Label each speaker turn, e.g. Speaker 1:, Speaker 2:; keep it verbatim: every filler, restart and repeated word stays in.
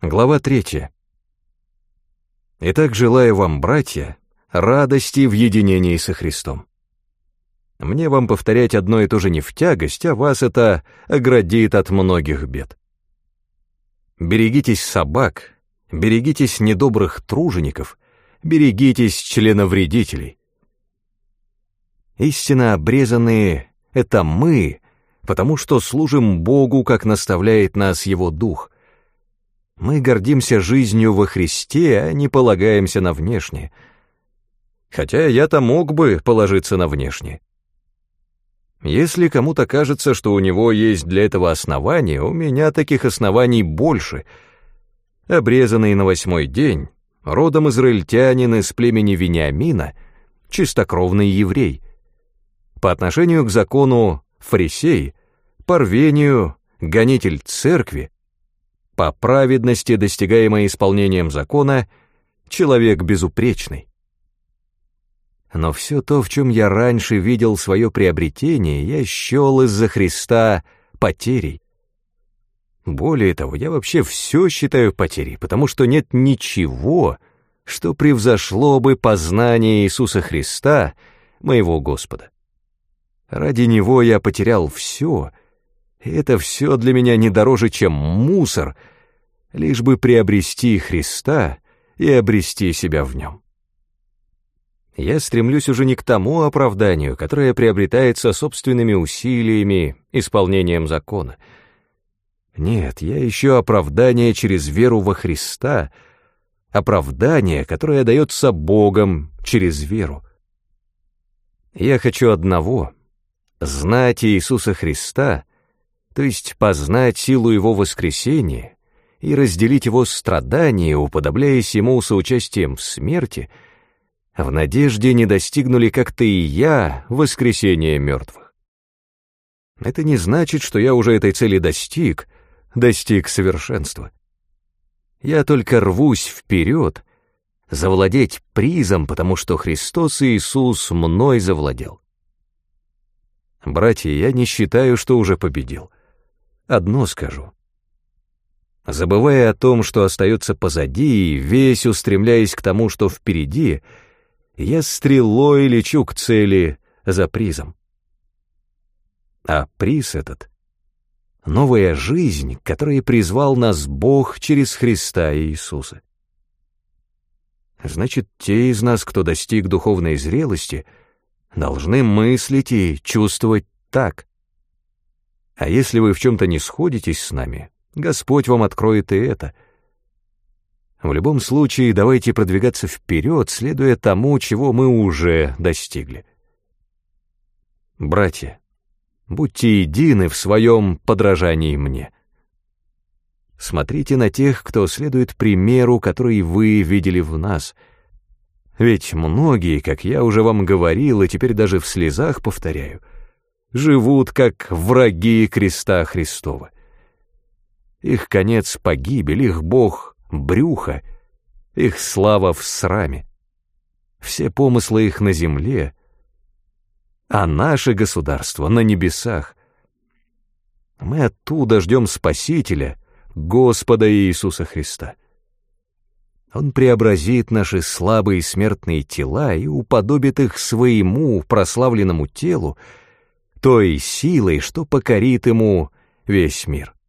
Speaker 1: Глава третья. Итак, желаю вам, братья, радости в единении со Христом. Мне вам повторять одно и то же не в тягость, а вас это оградит от многих бед. Берегитесь собак, берегитесь недобрых тружеников, берегитесь членовредителей. Истинно обрезанные — это мы, потому что служим Богу, как наставляет нас Его Дух. Мы гордимся жизнью во Христе, а не полагаемся на внешнее. Хотя я-то мог бы положиться на внешнее. Если кому-то кажется, что у него есть для этого основания, у меня таких оснований больше. Обрезанный на восьмой день, родом израильтянин из племени Вениамина, чистокровный еврей. По отношению к закону фарисей, по рвению гонитель церкви, по праведности, достигаемой исполнением закона, человек безупречный. Но все то, в чем я раньше видел свое приобретение, я счел из-за Христа потерей. Более того, я вообще все считаю потерей, потому что нет ничего, что превзошло бы познание Иисуса Христа, моего Господа. Ради Него я потерял все, и это все для меня не дороже, чем мусор, лишь бы приобрести Христа и обрести себя в Нем. Я стремлюсь уже не к тому оправданию, которое приобретается собственными усилиями, исполнением закона. Нет, я ищу оправдание через веру во Христа, оправдание, которое дается Богом через веру. Я хочу одного — знать Иисуса Христа, то есть познать силу Его воскресения и разделить Его страдания, уподобляясь Ему соучастием в смерти, в надежде, не достигну ли как-то и я воскресения мертвых. Это не значит, что я уже этой цели достиг, достиг совершенства. Я только рвусь вперед, завладеть призом, потому что Христос Иисус мной завладел. Братья, я не считаю, что уже победил. Одно скажу. Забывая о том, что остается позади, и весь устремляясь к тому, что впереди, я стрелой лечу к цели за призом. А приз этот — новая жизнь, к которой призвал нас Бог через Христа Иисуса. Значит, те из нас, кто достиг духовной зрелости, должны мыслить и чувствовать так. А если вы в чем-то не сходитесь с нами, Господь вам откроет и это. В любом случае, давайте продвигаться вперед, следуя тому, чего мы уже достигли. Братья, будьте едины в своем подражании мне. Смотрите на тех, кто следует примеру, который вы видели в нас. Ведь многие, как я уже вам говорил, и теперь даже в слезах повторяю, живут как враги креста Христова. Их конец — погибель, их Бог — брюхо, их слава в сраме. Все помыслы их на земле, а наше государство на небесах. Мы оттуда ждем Спасителя, Господа Иисуса Христа. Он преобразит наши слабые смертные тела и уподобит их своему прославленному телу, той силой, что покорит ему весь мир.